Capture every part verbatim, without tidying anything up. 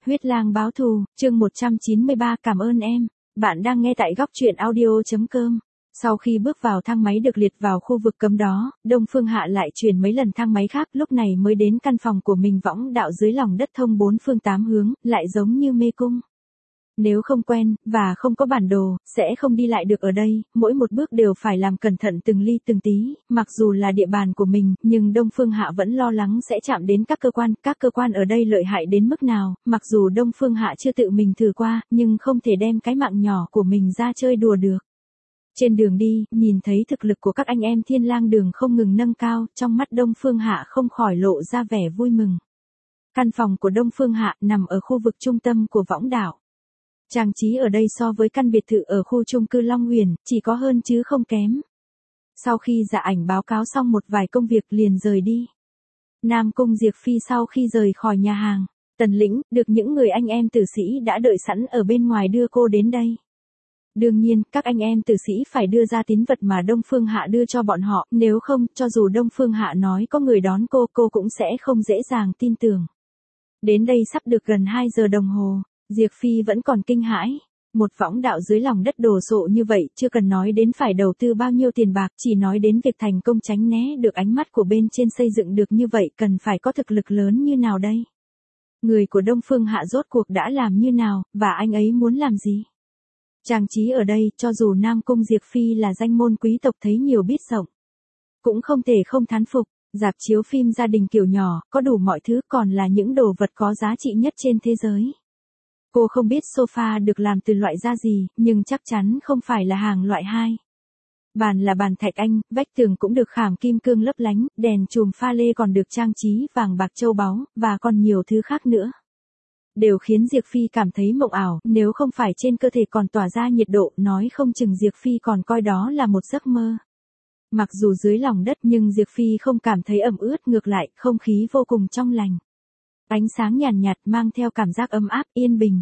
Huyết lang báo thù, chương một trăm chín mươi ba cảm ơn em. Bạn đang nghe tại góc truyện audio.com. Sau khi bước vào thang máy được liệt vào khu vực cấm đó, Đông Phương Hạ lại chuyển mấy lần thang máy khác, lúc này mới đến căn phòng của mình võng đạo dưới lòng đất thông bốn phương tám hướng, lại giống như mê cung. Nếu không quen, và không có bản đồ, sẽ không đi lại được ở đây, mỗi một bước đều phải làm cẩn thận từng ly từng tí, mặc dù là địa bàn của mình, nhưng Đông Phương Hạ vẫn lo lắng sẽ chạm đến các cơ quan, các cơ quan ở đây lợi hại đến mức nào, mặc dù Đông Phương Hạ chưa tự mình thử qua, nhưng không thể đem cái mạng nhỏ của mình ra chơi đùa được. Trên đường đi, nhìn thấy thực lực của các anh em Thiên Lang Đường không ngừng nâng cao, trong mắt Đông Phương Hạ không khỏi lộ ra vẻ vui mừng. Căn phòng của Đông Phương Hạ nằm ở khu vực trung tâm của võng đảo. Trang trí ở đây so với căn biệt thự ở khu chung cư Long Huyền, chỉ có hơn chứ không kém. Sau khi Dạ Ảnh báo cáo xong một vài công việc liền rời đi. Nam Cung Diệp Phi sau khi rời khỏi nhà hàng, Tần Lĩnh, được những người anh em tử sĩ đã đợi sẵn ở bên ngoài đưa cô đến đây. Đương nhiên, các anh em tử sĩ phải đưa ra tín vật mà Đông Phương Hạ đưa cho bọn họ, nếu không, cho dù Đông Phương Hạ nói có người đón cô, cô cũng sẽ không dễ dàng tin tưởng. Đến đây sắp được gần hai giờ đồng hồ. Diệp Phi vẫn còn kinh hãi, một võng đạo dưới lòng đất đồ sộ như vậy, chưa cần nói đến phải đầu tư bao nhiêu tiền bạc, chỉ nói đến việc thành công tránh né được ánh mắt của bên trên xây dựng được như vậy, cần phải có thực lực lớn như nào đây? Người của Đông Phương Hạ rốt cuộc đã làm như nào, và anh ấy muốn làm gì? Trang trí ở đây, cho dù Nam Cung Diệp Phi là danh môn quý tộc thấy nhiều biết rộng, cũng không thể không thán phục. Rạp chiếu phim gia đình kiểu nhỏ, có đủ mọi thứ, còn là những đồ vật có giá trị nhất trên thế giới. Cô không biết sofa được làm từ loại da gì, nhưng chắc chắn không phải là hàng loại hai. Bàn là bàn thạch anh, vách tường cũng được khảm kim cương lấp lánh, đèn chùm pha lê còn được trang trí vàng bạc châu báu, và còn nhiều thứ khác nữa. Đều khiến Diệp Phi cảm thấy mộng ảo, nếu không phải trên cơ thể còn tỏa ra nhiệt độ, nói không chừng Diệp Phi còn coi đó là một giấc mơ. Mặc dù dưới lòng đất nhưng Diệp Phi không cảm thấy ẩm ướt, ngược lại, không khí vô cùng trong lành. Ánh sáng nhàn nhạt, nhạt mang theo cảm giác ấm áp, yên bình.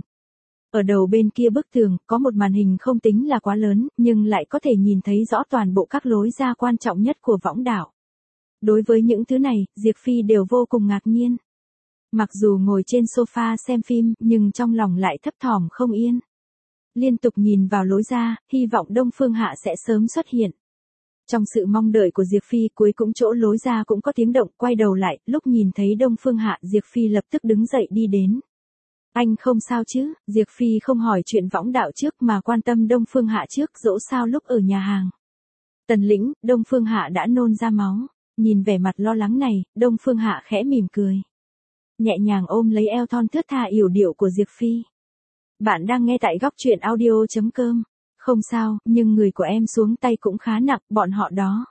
Ở đầu bên kia bức tường, có một màn hình không tính là quá lớn, nhưng lại có thể nhìn thấy rõ toàn bộ các lối ra quan trọng nhất của võng đảo. Đối với những thứ này, Diệp Phi đều vô cùng ngạc nhiên. Mặc dù ngồi trên sofa xem phim, nhưng trong lòng lại thấp thỏm không yên. Liên tục nhìn vào lối ra, hy vọng Đông Phương Hạ sẽ sớm xuất hiện. Trong sự mong đợi của Diệp Phi, cuối cũng chỗ lối ra cũng có tiếng động, quay đầu lại, lúc nhìn thấy Đông Phương Hạ, Diệp Phi lập tức đứng dậy đi đến. Anh không sao chứ? Diệp Phi không hỏi chuyện võng đạo trước mà quan tâm Đông Phương Hạ trước, dẫu sao lúc ở nhà hàng. Tần Lĩnh, Đông Phương Hạ đã nôn ra máu. Nhìn vẻ mặt lo lắng này, Đông Phương Hạ khẽ mỉm cười. Nhẹ nhàng ôm lấy eo thon thướt tha yểu điệu của Diệp Phi. Bạn đang nghe tại góc truyện audio.com. Không sao, nhưng người của em xuống tay cũng khá nặng, bọn họ đó.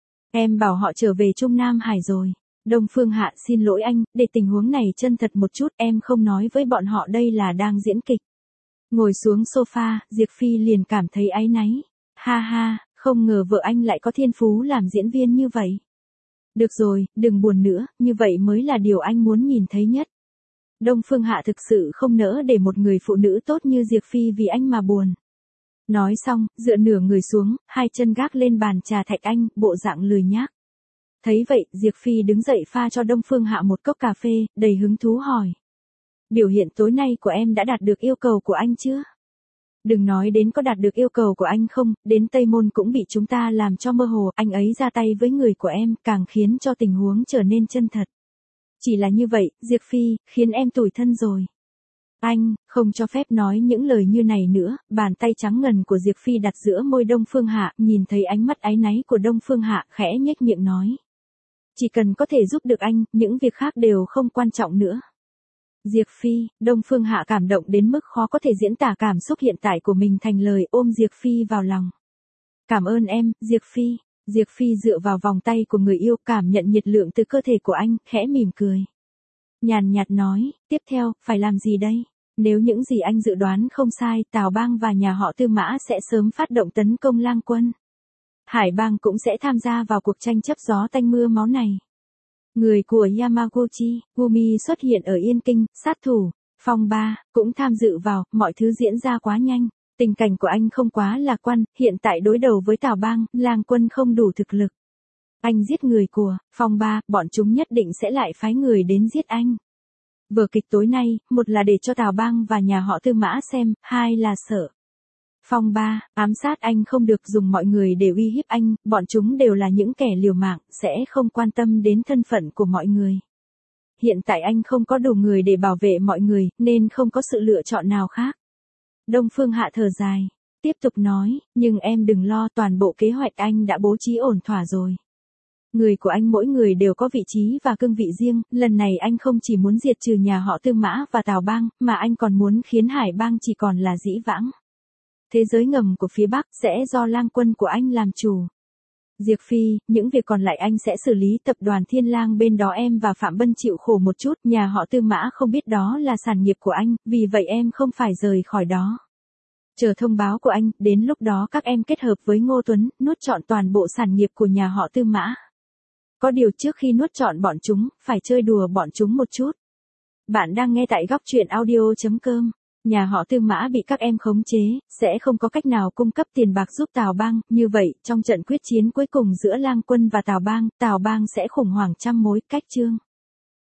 Em bảo họ trở về Trung Nam Hải rồi. Đông Phương Hạ xin lỗi anh, để tình huống này chân thật một chút, em không nói với bọn họ đây là đang diễn kịch. Ngồi xuống sofa, Diệp Phi liền cảm thấy áy náy. Ha ha, không ngờ vợ anh lại có thiên phú làm diễn viên như vậy. Được rồi, đừng buồn nữa, như vậy mới là điều anh muốn nhìn thấy nhất. Đông Phương Hạ thực sự không nỡ để một người phụ nữ tốt như Diệp Phi vì anh mà buồn. Nói xong, dựa nửa người xuống, hai chân gác lên bàn trà thạch anh, bộ dạng lười nhác. Thấy vậy, Diệp Phi đứng dậy pha cho Đông Phương Hạ một cốc cà phê, đầy hứng thú hỏi. Biểu hiện tối nay của em đã đạt được yêu cầu của anh chưa? Đừng nói đến có đạt được yêu cầu của anh không, đến Tây Môn cũng bị chúng ta làm cho mơ hồ, anh ấy ra tay với người của em, càng khiến cho tình huống trở nên chân thật. Chỉ là như vậy, Diệp Phi, khiến em tủi thân rồi. Anh, không cho phép nói những lời như này nữa, bàn tay trắng ngần của Diệp Phi đặt giữa môi Đông Phương Hạ, nhìn thấy ánh mắt áy náy của Đông Phương Hạ, khẽ nhếch miệng nói. Chỉ cần có thể giúp được anh, những việc khác đều không quan trọng nữa. Diệp Phi, Đông Phương Hạ cảm động đến mức khó có thể diễn tả cảm xúc hiện tại của mình thành lời, ôm Diệp Phi vào lòng. Cảm ơn em, Diệp Phi. Diệp Phi dựa vào vòng tay của người yêu, cảm nhận nhiệt lượng từ cơ thể của anh, khẽ mỉm cười. Nhàn nhạt nói, tiếp theo, phải làm gì đây? Nếu những gì anh dự đoán không sai, Tào Bang và nhà họ Tư Mã sẽ sớm phát động tấn công Lang Quân. Hải Bang cũng sẽ tham gia vào cuộc tranh chấp gió tanh mưa máu này. Người của Yamaguchi, Gumi xuất hiện ở Yên Kinh, sát thủ, Phong Ba, cũng tham dự vào, mọi thứ diễn ra quá nhanh. Tình cảnh của anh không quá lạc quan, hiện tại đối đầu với Tào Bang, Lang Quân không đủ thực lực. Anh giết người của Phong Ba, bọn chúng nhất định sẽ lại phái người đến giết anh. Vở kịch tối nay, một là để cho Tào Bang và nhà họ Tư Mã xem, hai là sợ phong ba, ám sát anh không được, dùng mọi người để uy hiếp anh, bọn chúng đều là những kẻ liều mạng, sẽ không quan tâm đến thân phận của mọi người. Hiện tại anh không có đủ người để bảo vệ mọi người, nên không có sự lựa chọn nào khác. Đông Phương Hạ thở dài, tiếp tục nói, nhưng em đừng lo, toàn bộ kế hoạch anh đã bố trí ổn thỏa rồi. Người của anh mỗi người đều có vị trí và cương vị riêng, lần này anh không chỉ muốn diệt trừ nhà họ Tư Mã và Tào Bang, mà anh còn muốn khiến Hải Bang chỉ còn là dĩ vãng. Thế giới ngầm của phía Bắc sẽ do lang quân của anh làm chủ. Diệp Phi, những việc còn lại anh sẽ xử lý, tập đoàn Thiên Lang bên đó em và Phạm Bân chịu khổ một chút, nhà họ Tư Mã không biết đó là sản nghiệp của anh, vì vậy em không phải rời khỏi đó. Chờ thông báo của anh, đến lúc đó các em kết hợp với Ngô Tuấn, nuốt trọn toàn bộ sản nghiệp của nhà họ Tư Mã. Có điều trước khi nuốt trọn bọn chúng, phải chơi đùa bọn chúng một chút. Bạn đang nghe tại góc truyện audio chấm com. Nhà họ Tư Mã bị các em khống chế, sẽ không có cách nào cung cấp tiền bạc giúp Tào Bang, như vậy, trong trận quyết chiến cuối cùng giữa Lang Quân và Tào Bang, Tào Bang sẽ khủng hoảng trăm mối, cách chương.